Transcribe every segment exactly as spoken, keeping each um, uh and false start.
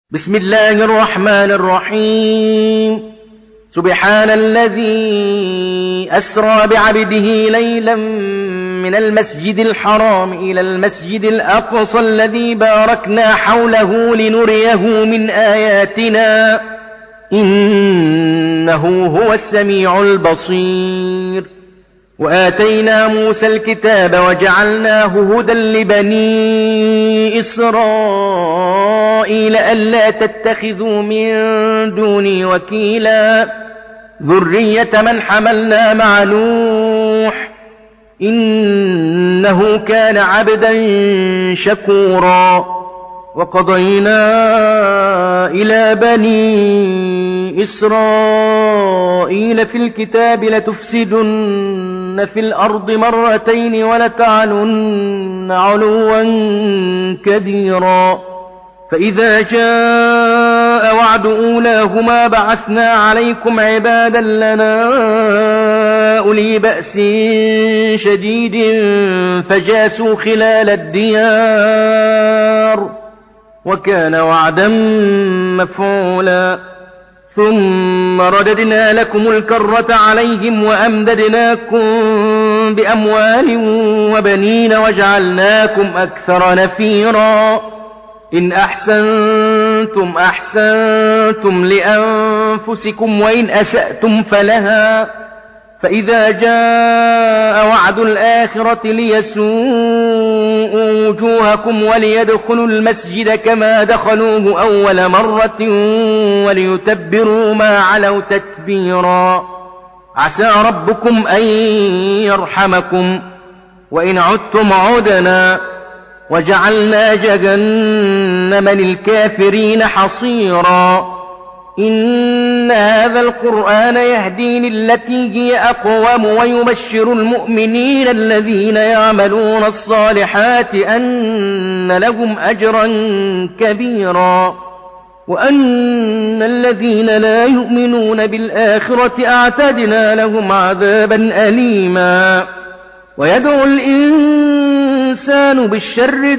بسم الله الرحمن الرحيم. سبحان الذي أسرى بعبده ليلا من المسجد الحرام إلى المسجد الأقصى الذي باركنا حوله لنريه من آياتنا إنه هو السميع البصير. وآتينا موسى الكتاب وجعلناه هدى لبني إسرائيل ألا تتخذوا من دوني وكيلا ذرية من حملنا مع نوح إنه كان عبدا شكورا. وقضينا إلى بني إسرائيل في الكتاب لتفسدن في الأرض مرتين ولتعلن علوا كبيرا. فإذا جاء وعد أولاهما بعثنا عليكم عبادا لنا أولي بأس شديد فجاسوا خلال الديار وكان وعدا مفعولا. ثم رددنا لكم الكرة عليهم وأمددناكم بأموال وبنين وجعلناكم أكثر نفيرا. إن أحسنتم أحسنتم لأنفسكم وإن أسأتم فلها. فإذا جاء وعد الآخرة ليسوءوا وجوهكم وليدخلوا المسجد كما دخلوه أول مرة وليتبروا ما علوا تتبيرا. عسى ربكم أن يرحمكم وإن عدتم عدنا وجعلنا جهنم للكافرين حصيرا. إن هذا القرآن يهدي للتي هي أقوم ويبشر المؤمنين الذين يعملون الصالحات أن لهم أجرا كبيرا وأن الذين لا يؤمنون بالآخرة أعتدنا لهم عذابا أليما. ويدعو الإنسان بالشر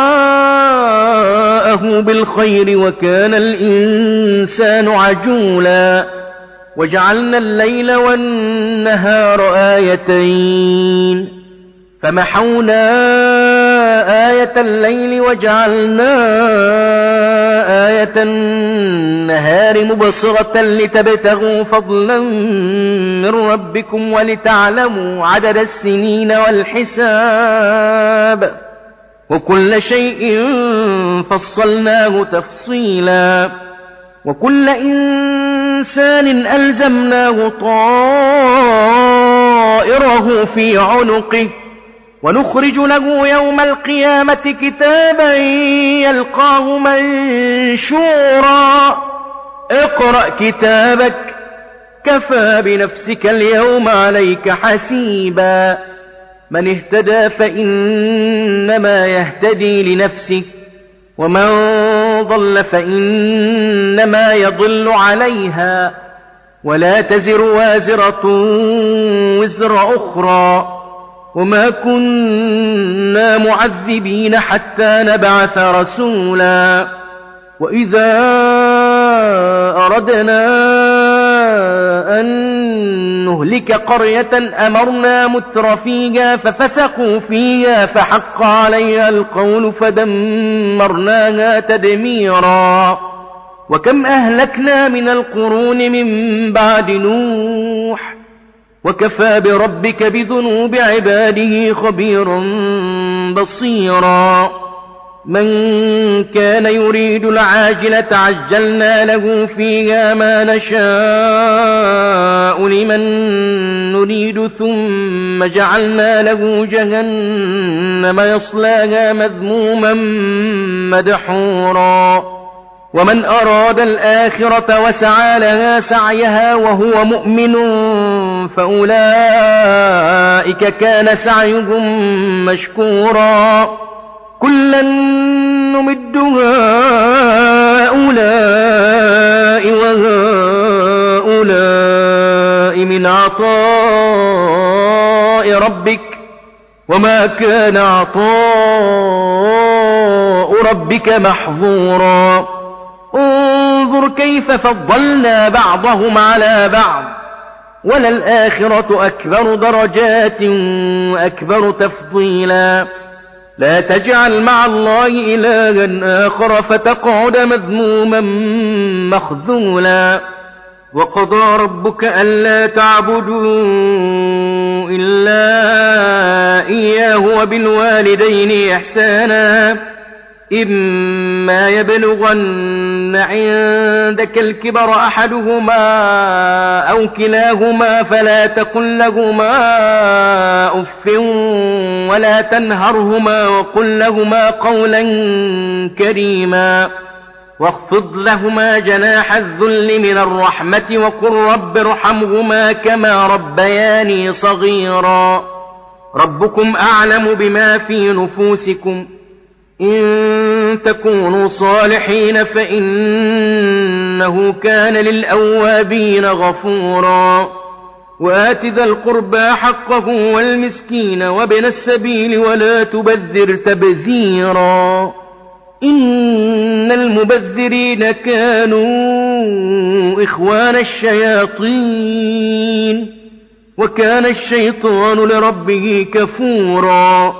دعاءه بالخير وكان الإنسان عجولا. وجعلنا الليل والنهار آيتين فمحونا آية الليل وجعلنا آية النهار مبصرة لتبتغوا فضلا من ربكم ولتعلموا عدد السنين والحساب وكل شيء فصلناه تفصيلا. وكل إنسان ألزمناه طائره في عنقه ونخرج له يوم القيامة كتابا يلقاه منشورا. اقرأ كتابك كفى بنفسك اليوم عليك حسيبا. من اهتدى فإنما يهتدي لنفسه ومن ضل فإنما يضل عليها ولا تزر وازرة وزر أخرى وما كنا معذبين حتى نبعث رسولا. وإذا أردنا أن نهلك قرية أمرنا متر فيها ففسقوا فيها فحق عليها القول فدمرناها تدميرا. وكم أهلكنا من القرون من بعد نوح وكفى بربك بذنوب عباده خبيرا بصيرا. من كان يريد العاجلة عجلنا له فيها ما نشاء لمن نريد ثم جعلنا له جهنم يصلاها مذموما مدحورا. ومن أراد الآخرة وسعى لها سعيها وهو مؤمن فأولئك كان سعيهم مشكورا. كلا نمد هؤلاء وهؤلاء من عطاء ربك وما كان عطاء ربك محظورا. كيف فضلنا بعضهم على بعض وللآخرة أكبر درجات وأكبر تفضيلا لا تجعل مع الله إلها آخر فتقعد مذموما مخذولا وقضى ربك ألا تعبدوا إلا إياه وبالوالدين إحسانا إما يبلغن عندك الكبر أحدهما أو كلاهما فلا تقل لهما أف ولا تنهرهما وقل لهما قولا كريما واخفض لهما جناح الذل من الرحمة وقل رب ارحمهما كما ربياني صغيرا ربكم أعلم بما في نفوسكم إن تكونوا صالحين فإنه كان للأوابين غفورا وآت ذا القربى حقه والمسكين وابن السبيل ولا تبذر تبذيرا إن المبذرين كانوا إخوان الشياطين وكان الشيطان لربه كفورا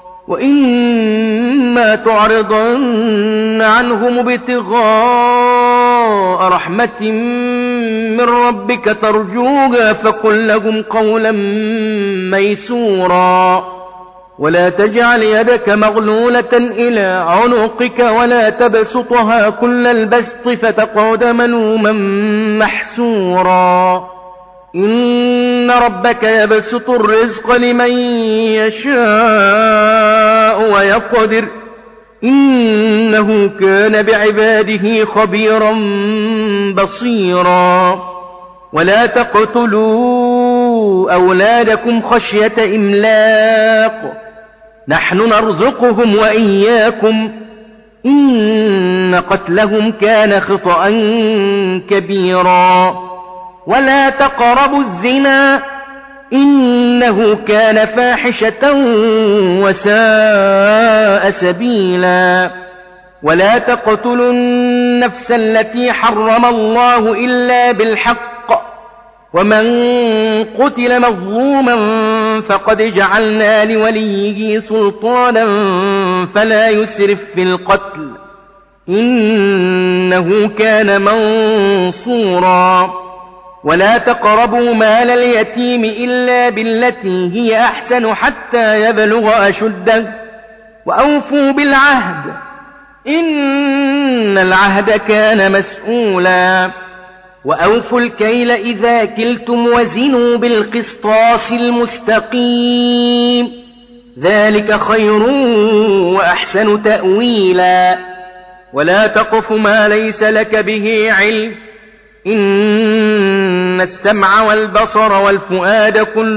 وإما تعرضن عنهم ابتغاء رحمة من ربك ترجوها فقل لهم قولا ميسورا ولا تجعل يدك مغلولة إلى عنقك ولا تبسطها كل البسط فتقعد ملوما محسورا إن ربك يبسط الرزق لمن يشاء ويقدر إنه كان بعباده خبيرا بصيرا ولا تقتلوا أولادكم خشية إملاق نحن نرزقهم وإياكم إن قتلهم كان خطأ كبيرا ولا تقربوا الزنا إنه كان فاحشة وساء سبيلا ولا تقتلوا النفس التي حرم الله إلا بالحق ومن قتل مظلوما فقد جعلنا لوليه سلطانا فلا يسرف في القتل إنه كان منصورا ولا تقربوا مال اليتيم إلا بالتي هي أحسن حتى يبلغ أشده وأوفوا بالعهد إن العهد كان مسؤولا وأوفوا الكيل إذا كلتم وزنوا بالقسطاس المستقيم ذلك خير وأحسن تأويلا ولا تقف ما ليس لك به علم إن السمع والبصر والفؤاد كل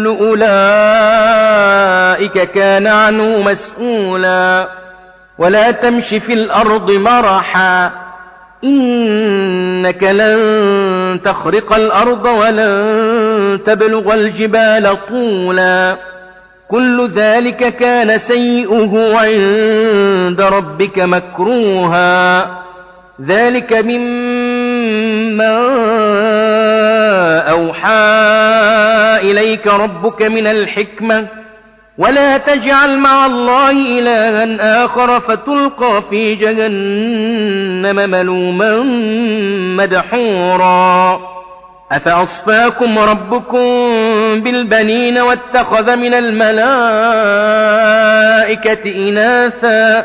أولئك كان عنه مسؤولا ولا تمش في الأرض مرحا إنك لن تخرق الأرض ولن تبلغ الجبال طولا كل ذلك كان سيئه عند ربك مكروها ذلك مما أوحى إليك ربك من الحكمة ولا تجعل مع الله إلها آخر فتلقى في جهنم ملوما مدحورا أفأصفاكم ربكم بالبنين واتخذ من الملائكة إناثا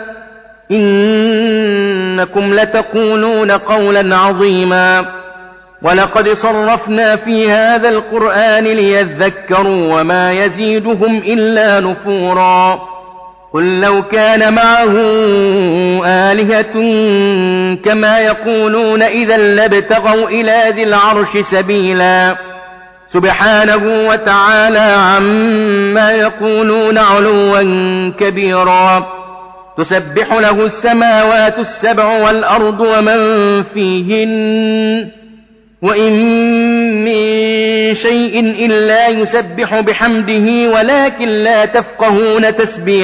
إنكم لتقولون قولا عظيما ولقد صرفنا في هذا القرآن ليذكروا وما يزيدهم إلا نفورا قل لو كان معه آلهة كما يقولون إذا لابتغوا إلى ذي العرش سبيلا سبحانه وتعالى عما يقولون علوا كبيرا تسبح له السماوات السبع والأرض ومن فيهن وإن من شيء إلا يسبح بحمده ولكن لا تفقهون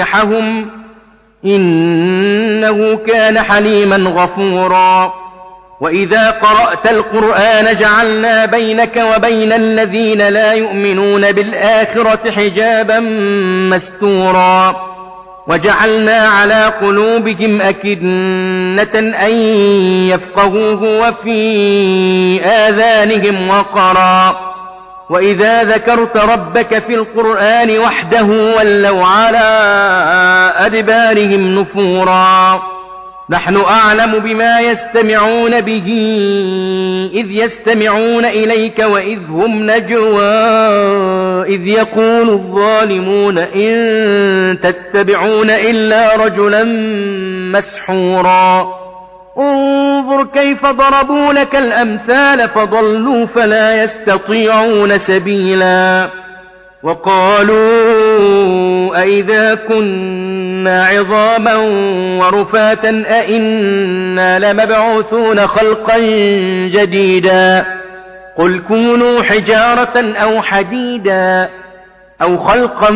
تسبيحهم إنه كان حليما غفورا وإذا قرأت القرآن جعلنا بينك وبين الذين لا يؤمنون بالآخرة حجابا مستورا وجعلنا على قلوبهم أكنة أن يفقهوه وفي آذانهم وقرا وإذا ذكرت ربك في القرآن وحده ولوا على أدبارهم نفورا نحن أعلم بما يستمعون به إذ يستمعون إليك وإذ هم نجوى إذ يقول الظالمون إن تتبعون إلا رجلا مسحورا انظر كيف ضربوا لك الأمثال فضلوا فلا يستطيعون سبيلا وقالوا أئذا كنا عظاما ورفاتا أئنا لمبعوثون خلقا جديدا قل كونوا حجارة أو حديدا أو خلقا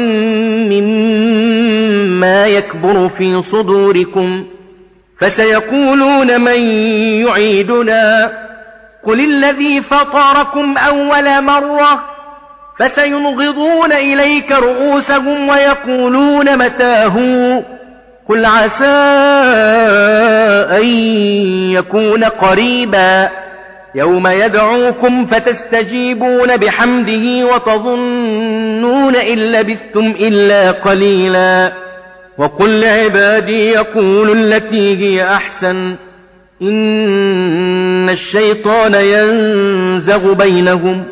مما يكبر في صدوركم فسيقولون من يعيدنا قل الذي فطركم أول مرة فسينغضون إليك رؤوسهم ويقولون متاه قل عسى أن يكون قريبا يوم يدعوكم فتستجيبون بحمده وتظنون إن لبثتم إلا قليلا وقل لعبادي يقولوا التي هي أحسن إن الشيطان ينزغ بينهم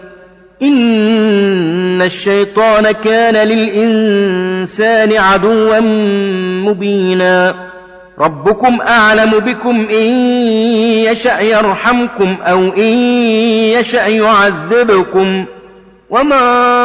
إن الشيطان كان للإنسان عدوا مبينا ربكم أعلم بكم إن يشأ يرحمكم أو إن يشأ يعذبكم وما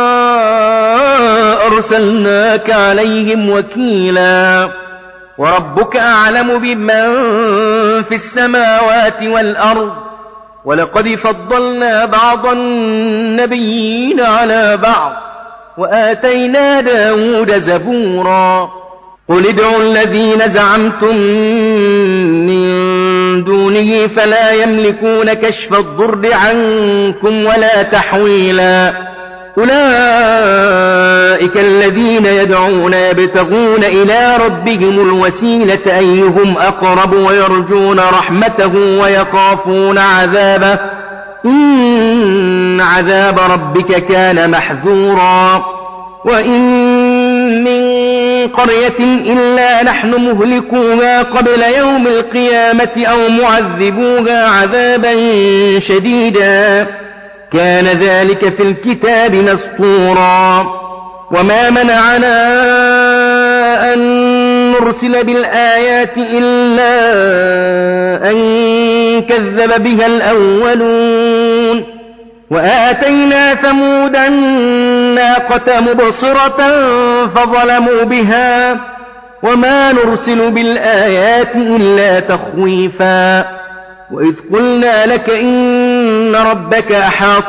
أرسلناك عليهم وكيلا وربك أعلم بمن في السماوات والأرض ولقد فضلنا بعض النبيين على بعض وآتينا داود زبورا قل ادعوا الذين زعمتم من دونه فلا يملكون كشف الضر عنكم ولا تحويلا أولئك الذين يدعون يبتغون إلى ربهم الوسيلة أيهم أقرب ويرجون رحمته ويخافون عذابه إن عذاب ربك كان محذورا وإن من قرية إلا نحن مهلكوها قبل يوم القيامة أو معذبوها عذابا شديدا كان ذلك في الكتاب مسطورا وما منعنا أن نرسل بالآيات إلا أن كذب بها الأولون وآتينا ثمود الناقة مبصرة فظلموا بها وما نرسل بالآيات إلا تخويفا وإذ قلنا لك إن ربك أحاط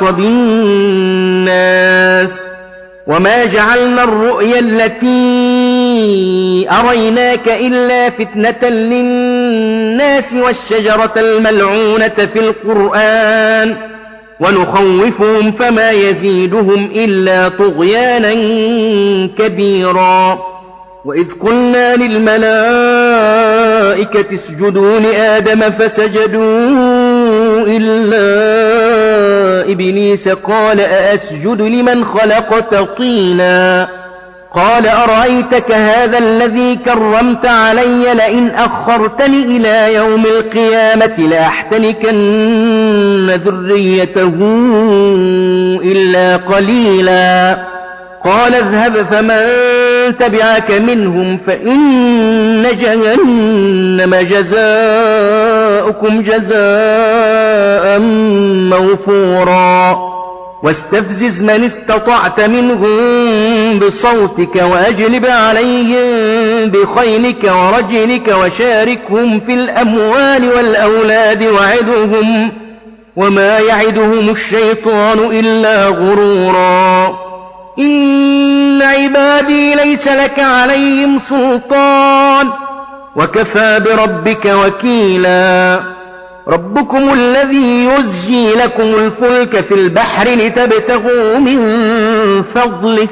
بالناس وما جعلنا الرؤيا التي أريناك إلا فتنة للناس والشجرة الملعونة في القرآن ونخوفهم فما يزيدهم إلا طغيانا كبيرا وإذ قلنا للملائكة اسجدوا لآدم فسجدوا إلا إبليس قال أأسجد لمن خلقت طينا قال أرأيتك هذا الذي كرمت علي لئن أخرتني إلى يوم القيامة لأحتنكن ذريته إلا قليلا قال اذهب فمن تبعك منهم فإن جهنم جزاؤكم جزاء موفورا واستفزز من استطعت منهم بصوتك وأجلب عليهم بخيلك ورجلك وشاركهم في الأموال والأولاد وعدهم وما يعدهم الشيطان إلا غرورا إن عبادي ليس لك عليهم سلطان وكفى بربك وكيلا ربكم الذي يزجي لكم الفلك في البحر لتبتغوا من فضله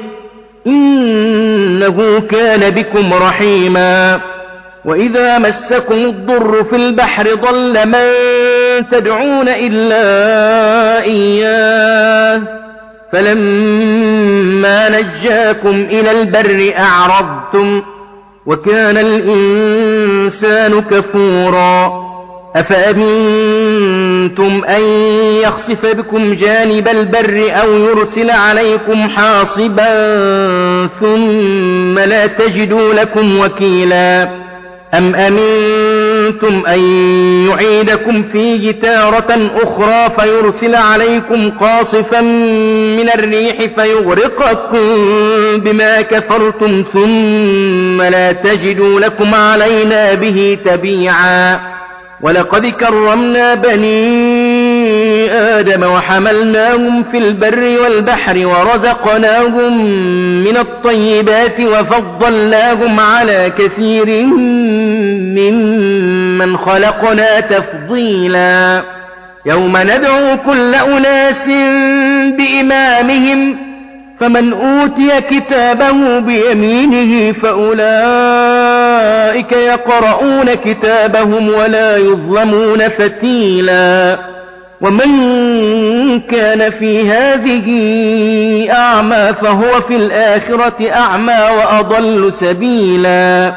إنه كان بكم رحيما وإذا مسكم الضر في البحر ضل من تدعون إلا إياه فلما نجاكم إلى البر أعرضتم وكان الإنسان كفورا أفأمنتم أن يخسف بكم جانب البر أو يرسل عليكم حاصبا ثم لا تجدوا لكم وكيلا أم أمنتم أن يعيدكم فيه تارة أخرى فيرسل عليكم قاصفا من الريح فيغرقكم بما كفرتم ثم لا تجدوا لكم علينا به تبيعا ولقد كرمنا بني آدم وحملناهم في البر والبحر ورزقناهم من الطيبات وفضلناهم على كثير ممن خلقنا تفضيلا يوم ندعو كل أناس بإمامهم فمن أوتي كتابه بيمينه فأولئك يقرؤون كتابهم ولا يظلمون فتيلا ومن كان في هذه أعمى فهو في الآخرة أعمى وأضل سبيلا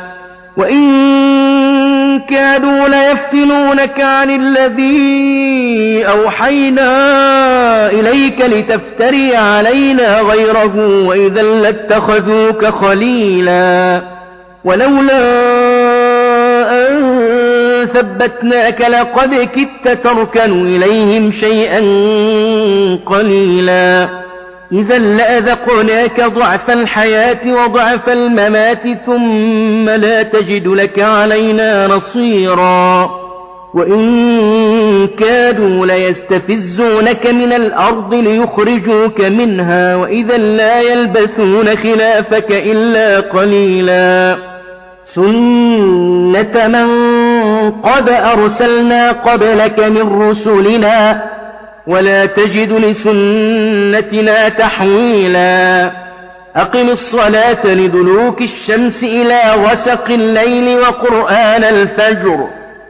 وإن كادوا ليفتنونك عن الذي أوحينا إليك لتفتري علينا غيره وإذا لاتخذوك خليلا ولولا أن ثبتناك لقد كدت تركن إليهم شيئا قليلا إذا لأذقناك ضعف الحياة وضعف الممات ثم لا تجد لك علينا نصيرا وإن كادوا ليستفزونك من الأرض ليخرجوك منها وإذا لا يلبثون خلافك إلا قليلا سنة من قد أرسلنا قبلك من رسلنا ولا تجد لسنتنا تحويلا أقم الصلاة لدلوك الشمس إلى غسق الليل وقرآن الفجر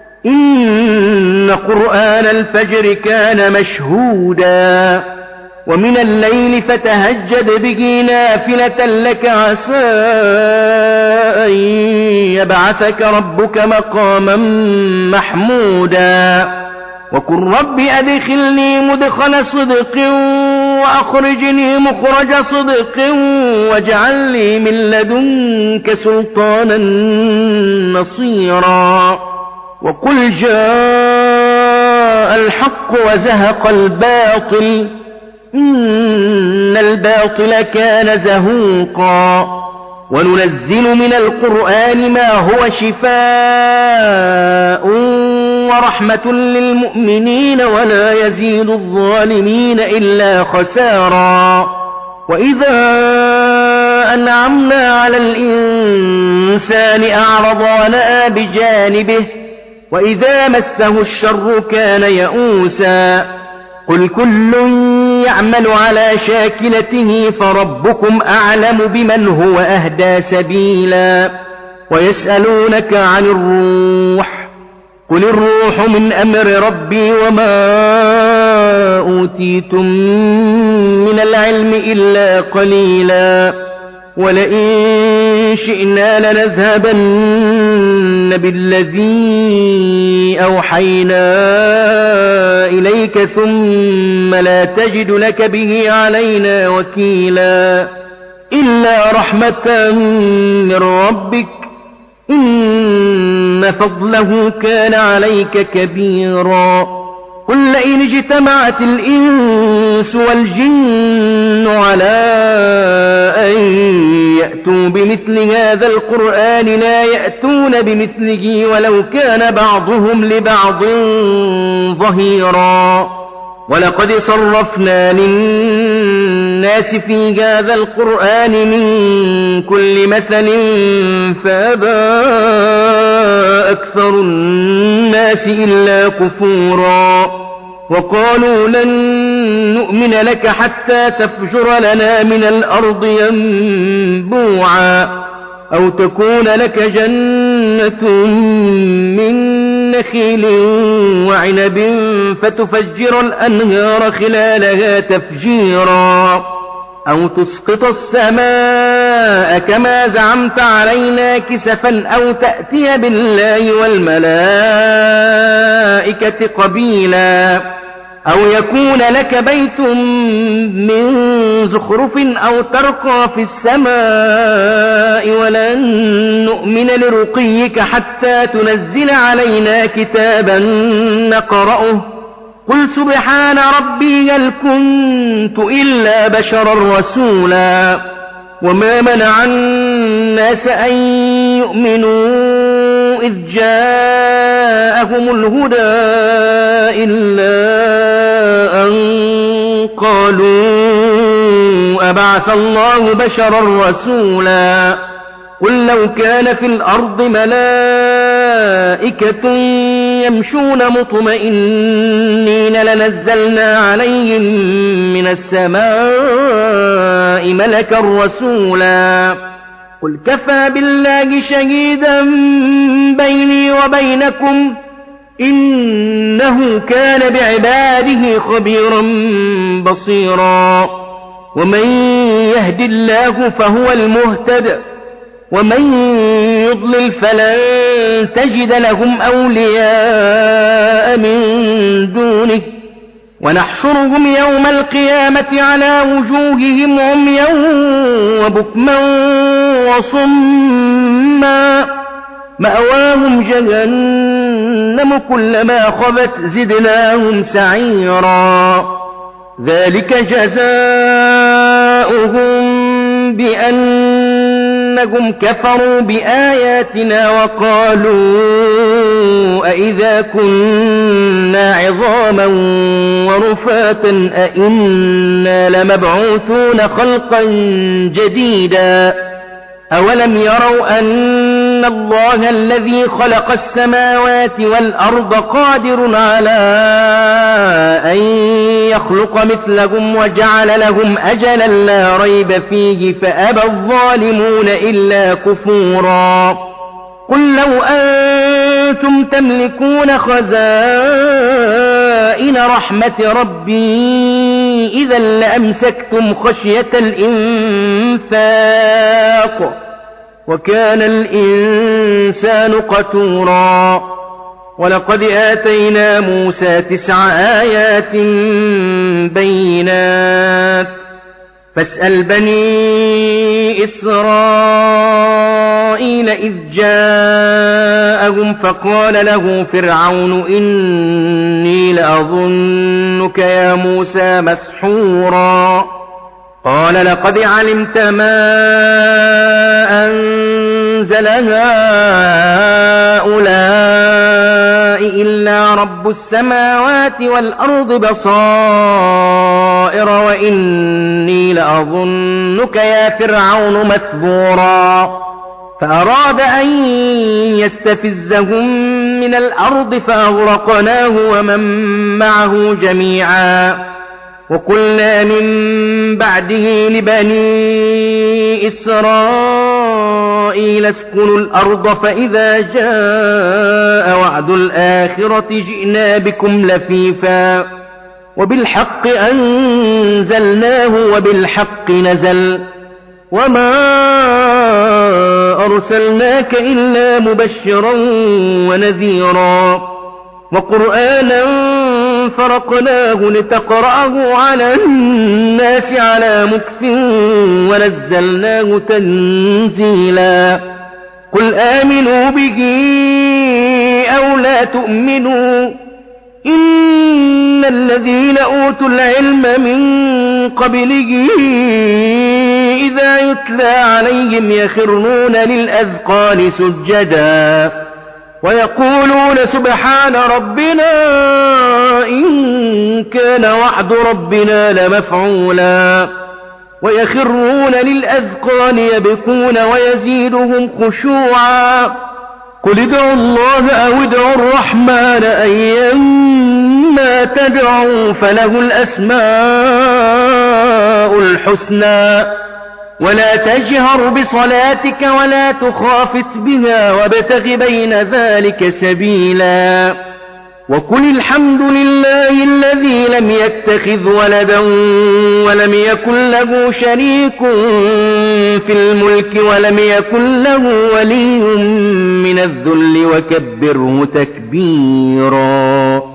إن قرآن الفجر كان مشهودا ومن الليل فتهجد به نافلة لك عسى أن يبعثك ربك مقاما محمودا وقل رب أدخلني مدخل صدق وأخرجني مخرج صدق واجعل لي من لدنك سلطانا نصيرا وقل جاء الحق وزهق الباطل إن الباطل كان زهوقا وننزل من القرآن ما هو شفاء ورحمة للمؤمنين ولا يزيد الظالمين إلا خسارا وإذا أنعمنا على الإنسان أعرض ونأى بجانبه وإذا مسه الشر كان يئوسا قل كل يعمل على شاكلته فربكم أعلم بمن هو أهدى سبيلا ويسألونك عن الروح قل الروح من أمر ربي وما أوتيتم من العلم إلا قليلا ولئن شئنا لنذهبن بالذي أوحينا إليك ثم لا تجد لك به علينا وكيلا إلا رحمة من ربك إن فضله كان عليك كبيرا قل لئن اجتمعت الإنس والجن على أن يأتوا بمثل هذا القرآن لا يأتون بمثله ولو كان بعضهم لبعض ظهيرا ولقد صرفنا للناس الناس في هذا القرآن من كل مثل فأبى أكثر الناس إلا كفورا وقالوا لن نؤمن لك حتى تفجر لنا من الأرض ينبوعا أو تكون لك جنة من نخيل وعنب فتفجر الأنهار خلالها تفجيرا أو تسقط السماء كما زعمت علينا كسفا أو تأتي بالله والملائكة قبيلا أو يكون لك بيت من زخرف أو ترقى في السماء ولن نؤمن لرقيك حتى تنزل علينا كتابا نقرأه قل سبحان ربي هل كنت إلا بشرا رسولا وما منع الناس أن يؤمنوا إذ جاءهم الهدى إلا أن قالوا أبعث الله بشرا رسولا قل لو كان في الأرض ملائكة يمشون مطمئنين لنزلنا عليهم من السماء ملكا رسولا قل كفى بالله شهيدا بيني وبينكم إنه كان بعباده خبيرا بصيرا ومن يهد الله فهو المهتد ومن يضلل فلن تجد لهم أولياء من دونه ونحشرهم يوم القيامة على وجوههم عميا وبكما وصما مأواهم جهنم كلما خبت زدناهم سعيرا ذلك جزاؤهم بأنهم كفروا بآياتنا وقالوا أئذا كنا عظاما ورفاتا أئنا لمبعوثون خلقا جديدا أولم يروا أن الله الذي خلق السماوات والأرض قادر على أن يخلق مثلهم وجعل لهم أجلا لا ريب فيه فأبى الظالمون إلا كفورا قل لو أنتم تملكون خزائن رحمة ربي إذا لأمسكتم خشية الإنفاق وكان الإنسان قتورا ولقد آتينا موسى تسع آيات بينات فاسأل بني إسرائيل إذ جاءهم فقال له فرعون إني لأظنك يا موسى مسحورا قال لقد علمت ما أنزل هؤلاء إلا رب السماوات والأرض بصائر وإني لأظنك يا فرعون مثبورا فأراد أن يستفزهم من الأرض فأغرقناه ومن معه جميعا وقلنا من بعده لبني إسرائيل اسكنوا الأرض فإذا جاء وعد الآخرة جئنا بكم لفيفا وبالحق أنزلناه وبالحق نزل وما أرسلناك إلا مبشرا ونذيرا وقرآنا فرقناه لتقرأه على الناس على مكث ونزلناه تنزيلا قل آمنوا به أو لا تؤمنوا إن الذين أوتوا العلم من قبله إذا يتلى عليهم يخرون للأذقان سجدا ويقولون سبحان ربنا إن كان وعد ربنا لمفعولا ويخرون للأذقان يبكون ويزيدهم خشوعا. قل ادعوا الله أو ادعوا الرحمن أيما تدعوا فله الأسماء الحسنى ولا تجهر بصلاتك ولا تخافت بها وابتغ بين ذلك سبيلا. وقل الحمد لله الذي لم يتخذ ولدا ولم يكن له شريك في الملك ولم يكن له ولي من الذل وكبره تكبيرا.